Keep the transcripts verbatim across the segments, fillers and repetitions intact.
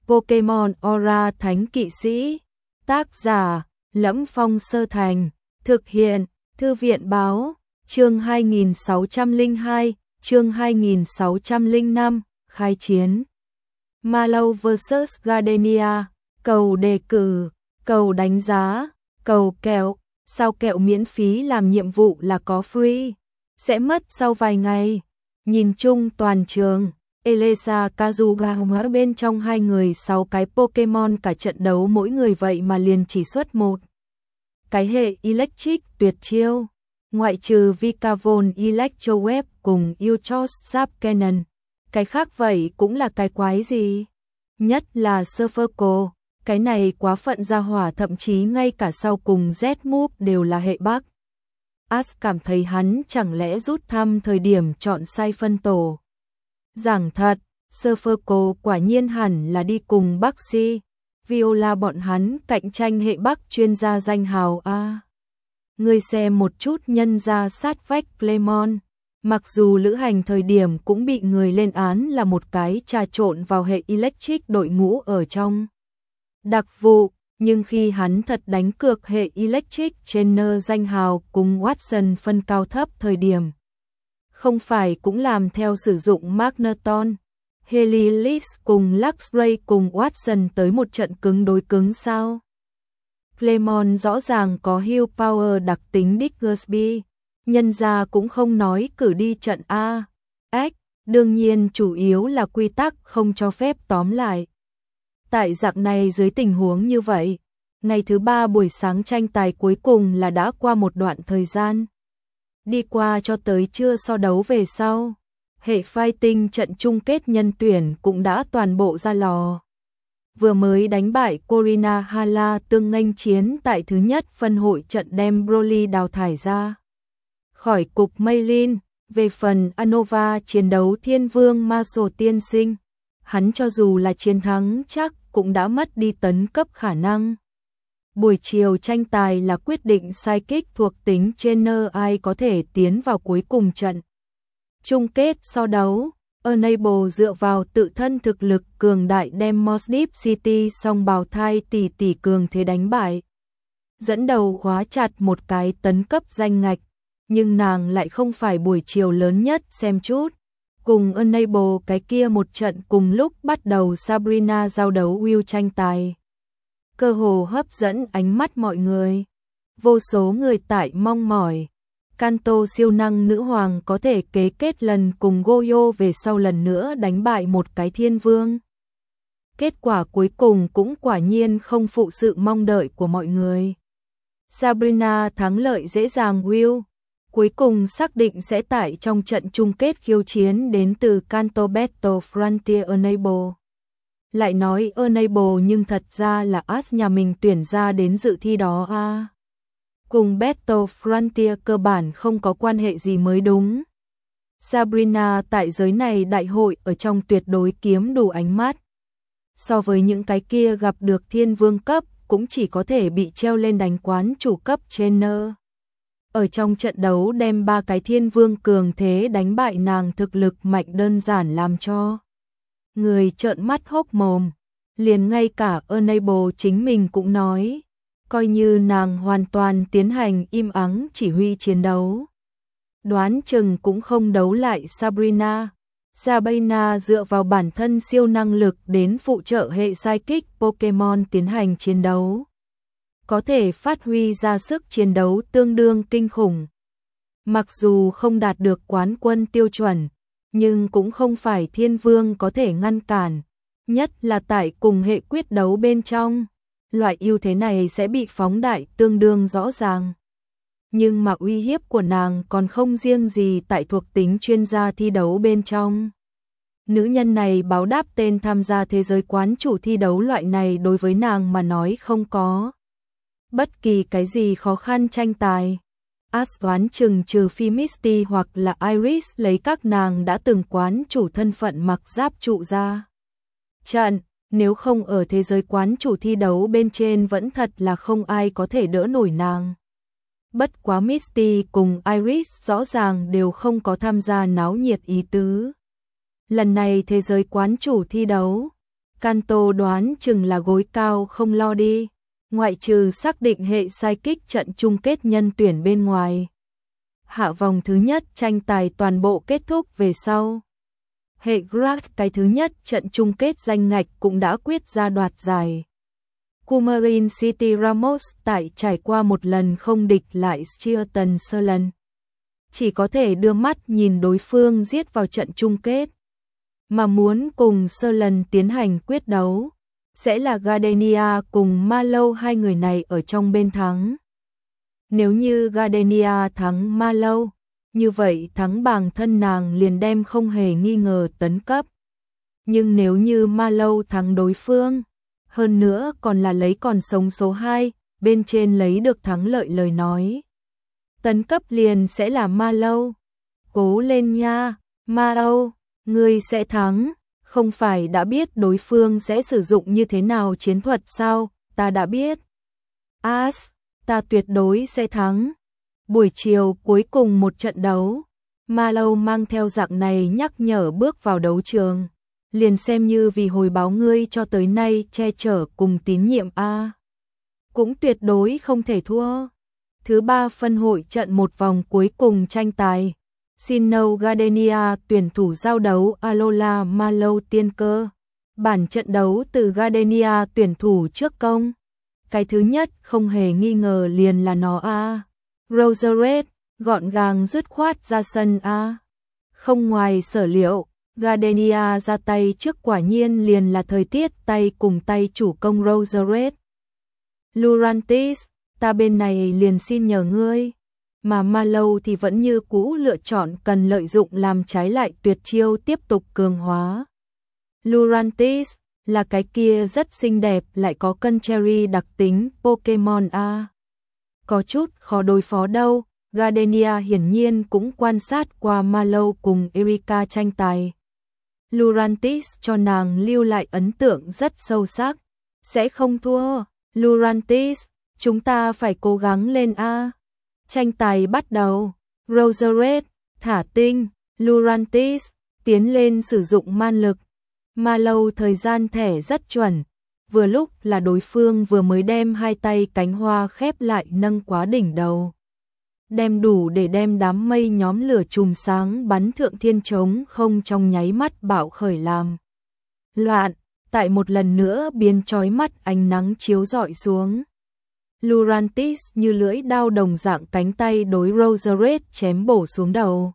Pokemon Aura Thánh Kỵ Sĩ. Tác giả: Lẫm Phong Sơ Thành. Thực hiện: Thư viện Báo. Chương hai nghìn sáu trăm lẻ hai, chương hai nghìn sáu trăm lẻ năm, khai chiến. Mallow versus Gardenia. Cầu đề cử, cầu đánh giá, cầu kẹo. Sao kẹo miễn phí làm nhiệm vụ là có free, sẽ mất sau vài ngày. Nhìn chung toàn trường, Elesa Kazuga ở bên trong hai người sáu cái Pokemon cả trận đấu mỗi người vậy mà liền chỉ xuất một cái hệ Electric tuyệt chiêu, ngoại trừ Vikavon Electro Web cùng Uchos Zap Cannon. Cái khác vậy cũng là cái quái gì? Nhất là Surferco, cái này quá phận ra hỏa, thậm chí ngay cả sau cùng Z-Move đều là hệ Bắc. Ash cảm thấy hắn chẳng lẽ rút thăm thời điểm chọn sai phân tổ. Giảng thật, Surferco quả nhiên hẳn là đi cùng Baxi, Viola bọn hắn cạnh tranh hệ Bắc chuyên gia danh hào a. À, ngươi xem một chút nhân ra sát vách Clemon, mặc dù lữ hành thời điểm cũng bị người lên án là một cái trà trộn vào hệ Electric đội ngũ ở trong đặc vụ, nhưng khi hắn thật đánh cược hệ Electric Trainer danh hào cùng Watson phân cao thấp thời điểm, không phải cũng làm theo sử dụng Magneton, Helilis cùng Luxray cùng Watson tới một trận cứng đối cứng sao? Clemon rõ ràng có Heal Power đặc tính Diggersby, nhân ra cũng không nói cử đi trận A. Ếch, đương nhiên chủ yếu là quy tắc không cho phép tóm lại. Tại dạng này dưới tình huống như vậy, ngày thứ ba buổi sáng tranh tài cuối cùng là đã qua một đoạn thời gian. Đi qua cho tới trưa so đấu về sau, hệ fighting trận chung kết nhân tuyển cũng đã toàn bộ ra lò. Vừa mới đánh bại Corina Hala tương nghênh chiến tại thứ nhất phân hội trận đem Broly đào thải ra khỏi cục Maylin. Về phần Anova chiến đấu Thiên Vương Marshall tiên sinh, hắn cho dù là chiến thắng chắc cũng đã mất đi tấn cấp khả năng. Buổi chiều tranh tài là quyết định psychic thuộc tính trainer ai có thể tiến vào cuối cùng trận chung kết so đấu. Enable dựa vào tự thân thực lực cường đại đem Moss Deep City song bào thai tỷ tỷ cường thế đánh bại, dẫn đầu khóa chặt một cái tấn cấp danh ngạch, nhưng nàng lại không phải buổi chiều lớn nhất xem chút. Cùng Enable cái kia một trận cùng lúc bắt đầu Sabrina giao đấu Will tranh tài, cơ hồ hấp dẫn ánh mắt mọi người. Vô số người tại mong mỏi Kanto siêu năng nữ hoàng có thể kế kết lần cùng Goyo về sau lần nữa đánh bại một cái thiên vương. Kết quả cuối cùng cũng quả nhiên không phụ sự mong đợi của mọi người. Sabrina thắng lợi dễ dàng Will, cuối cùng xác định sẽ tại trong trận chung kết khiêu chiến đến từ Kanto Battle Frontier Enable. Lại nói Enable nhưng thật ra là Ash nhà mình tuyển ra đến dự thi đó a. À, cùng Battle Frontier cơ bản không có quan hệ gì mới đúng. Sabrina tại giới này đại hội ở trong tuyệt đối kiếm đủ ánh mắt. So với những cái kia gặp được thiên vương cấp cũng chỉ có thể bị treo lên đánh quán chủ cấp trainer. Ở trong trận đấu đem ba cái thiên vương cường thế đánh bại nàng thực lực mạnh đơn giản làm cho người trợn mắt hốc mồm. Liền ngay cả Enable chính mình cũng nói, coi như nàng hoàn toàn tiến hành im ắng chỉ huy chiến đấu, đoán chừng cũng không đấu lại Sabrina. Sabrina dựa vào bản thân siêu năng lực đến phụ trợ hệ psychic Pokemon tiến hành chiến đấu, có thể phát huy ra sức chiến đấu tương đương kinh khủng. Mặc dù không đạt được quán quân tiêu chuẩn, nhưng cũng không phải thiên vương có thể ngăn cản, nhất là tại cùng hệ quyết đấu bên trong, loại ưu thế này sẽ bị phóng đại tương đương rõ ràng. Nhưng mà uy hiếp của nàng còn không riêng gì tại thuộc tính chuyên gia thi đấu bên trong. Nữ nhân này báo đáp tên tham gia thế giới quán chủ thi đấu loại này đối với nàng mà nói không có bất kỳ cái gì khó khăn tranh tài. Ash đoán chừng trừ phi Misty hoặc là Iris lấy các nàng đã từng quán chủ thân phận mặc giáp trụ ra trận, nếu không ở thế giới quán chủ thi đấu bên trên vẫn thật là không ai có thể đỡ nổi nàng. Bất quá Misty cùng Iris rõ ràng đều không có tham gia náo nhiệt ý tứ. Lần này thế giới quán chủ thi đấu, Kanto đoán chừng là gối cao không lo đi, ngoại trừ xác định hệ sai kích trận chung kết nhân tuyển bên ngoài. Hạ vòng thứ nhất tranh tài toàn bộ kết thúc về sau. Hệ Grad cái thứ nhất trận chung kết danh ngạch cũng đã quyết ra đoạt giải. Kumarin City Ramos tại trải qua một lần không địch lại Steelton Serland, chỉ có thể đưa mắt nhìn đối phương giết vào trận chung kết. Mà muốn cùng Serland tiến hành quyết đấu, sẽ là Gardenia cùng Mallow, hai người này ở trong bên thắng. Nếu như Gardenia thắng Mallow, như vậy thắng bảng thân nàng liền đem không hề nghi ngờ tấn cấp. Nhưng nếu như Mallow thắng đối phương, hơn nữa còn là lấy còn sống số hai, bên trên lấy được thắng lợi lời nói, tấn cấp liền sẽ là Mallow. Cố lên nha, Mallow, ngươi sẽ thắng, không phải đã biết đối phương sẽ sử dụng như thế nào chiến thuật sao, ta đã biết. As, ta tuyệt đối sẽ thắng. Buổi chiều cuối cùng một trận đấu, Mallow mang theo dạng này nhắc nhở bước vào đấu trường, liền xem như vì hồi báo ngươi cho tới nay che chở cùng tín nhiệm a, cũng tuyệt đối không thể thua. Thứ ba phân hội trận một vòng cuối cùng tranh tài, Sinnoh Gardenia tuyển thủ giao đấu Alola Mallow tiên cơ. Bản trận đấu từ Gardenia tuyển thủ trước công. Cái thứ nhất không hề nghi ngờ liền là nó a. Roserade, gọn gàng dứt khoát ra sân a. Không ngoài sở liệu, Gardenia ra tay trước quả nhiên liền là thời tiết tay cùng tay chủ công Roserade. Lurantis, ta bên này liền xin nhờ ngươi. Mà Mallow thì vẫn như cũ lựa chọn cần lợi dụng làm trái lại tuyệt chiêu tiếp tục cường hóa. Lurantis là cái kia rất xinh đẹp lại có cân cherry đặc tính Pokemon A. Có chút khó đối phó đâu, Gardenia hiển nhiên cũng quan sát qua Mallow cùng Erika tranh tài. Lurantis cho nàng lưu lại ấn tượng rất sâu sắc, sẽ không thua. Lurantis, chúng ta phải cố gắng lên A. Tranh tài bắt đầu, Roserade, thả tinh, Lurantis, tiến lên sử dụng man lực. Mallow thời gian thẻ rất chuẩn, vừa lúc là đối phương vừa mới đem hai tay cánh hoa khép lại nâng quá đỉnh đầu. Đem đủ để đem đám mây nhóm lửa chùm sáng bắn thượng thiên trống không trong nháy mắt bạo khởi làm loạn, tại một lần nữa biến chói mắt ánh nắng chiếu rọi xuống. Lurantis như lưỡi đao đồng dạng cánh tay đối Roserade chém bổ xuống đầu.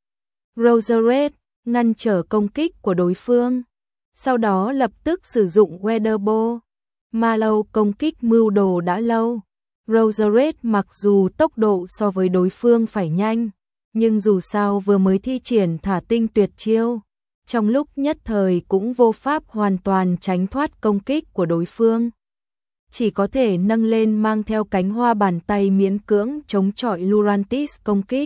Roserade ngăn trở công kích của đối phương, sau đó lập tức sử dụng Weather Ball. Mallow công kích mưu đồ đã lâu. Roserade mặc dù tốc độ so với đối phương phải nhanh, nhưng dù sao vừa mới thi triển thả tinh tuyệt chiêu, trong lúc nhất thời cũng vô pháp hoàn toàn tránh thoát công kích của đối phương. Chỉ có thể nâng lên mang theo cánh hoa bàn tay miễn cưỡng chống chọi Lurantis công kích.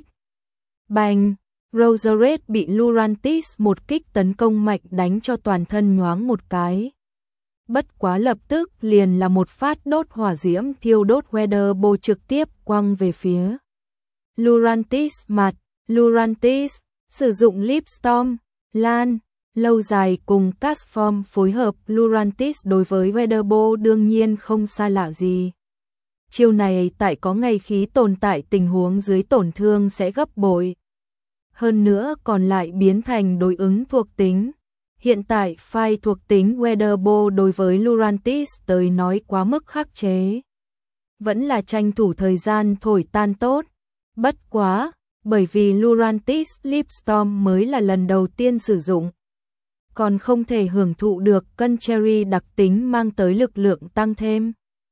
Bành! Roserade bị Lurantis một kích tấn công mạnh đánh cho toàn thân nhoáng một cái. Bất quá lập tức liền là một phát đốt hỏa diễm thiêu đốt Weather Ball trực tiếp quăng về phía Lurantis mặt. Lurantis sử dụng Leaf Storm, Lan, lâu dài cùng Cast Form phối hợp. Lurantis đối với Weather Ball đương nhiên không xa lạ gì. Chiêu này tại có ngày khí tồn tại tình huống dưới tổn thương sẽ gấp bội. Hơn nữa còn lại biến thành đối ứng thuộc tính. Hiện tại phai thuộc tính Weather Ball đối với Lurantis tới nói quá mức khắc chế. Vẫn là tranh thủ thời gian thổi tan tốt. Bất quá, bởi vì Lurantis Leaf Storm mới là lần đầu tiên sử dụng, còn không thể hưởng thụ được cân cherry đặc tính mang tới lực lượng tăng thêm.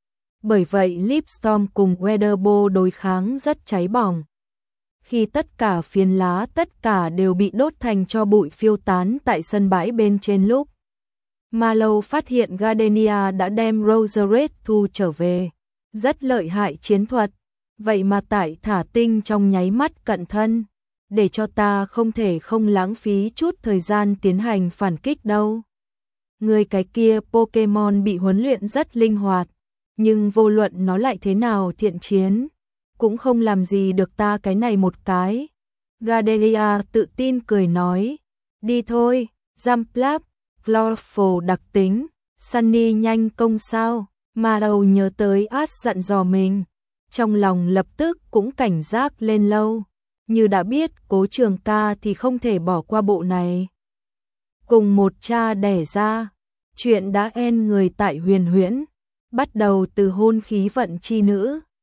Bởi vậy Leaf Storm cùng Weather Ball đối kháng rất cháy bỏng. Khi tất cả phiến lá tất cả đều bị đốt thành tro bụi phiêu tán tại sân bãi bên trên lúc, Mallow phát hiện Gardenia đã đem Roserade thu trở về. Rất lợi hại chiến thuật, vậy mà tại thả tinh trong nháy mắt cận thân, để cho ta không thể không lãng phí chút thời gian tiến hành phản kích đâu. Người cái kia Pokemon bị huấn luyện rất linh hoạt, nhưng vô luận nó lại thế nào thiện chiến, cũng không làm gì được ta cái này một cái. Gardenia tự tin cười nói, đi thôi, Jumpluff, Chlorophall đặc tính, Sunny nhanh công sao, mà đầu nhớ tới át dặn dò mình. Trong lòng lập tức cũng cảnh giác lên lâu, như đã biết Cố Trường Ca thì không thể bỏ qua bộ này. Cùng một cha đẻ ra, chuyện đã en người tại Huyền Huyễn, bắt đầu từ hôn khí vận chi nữ,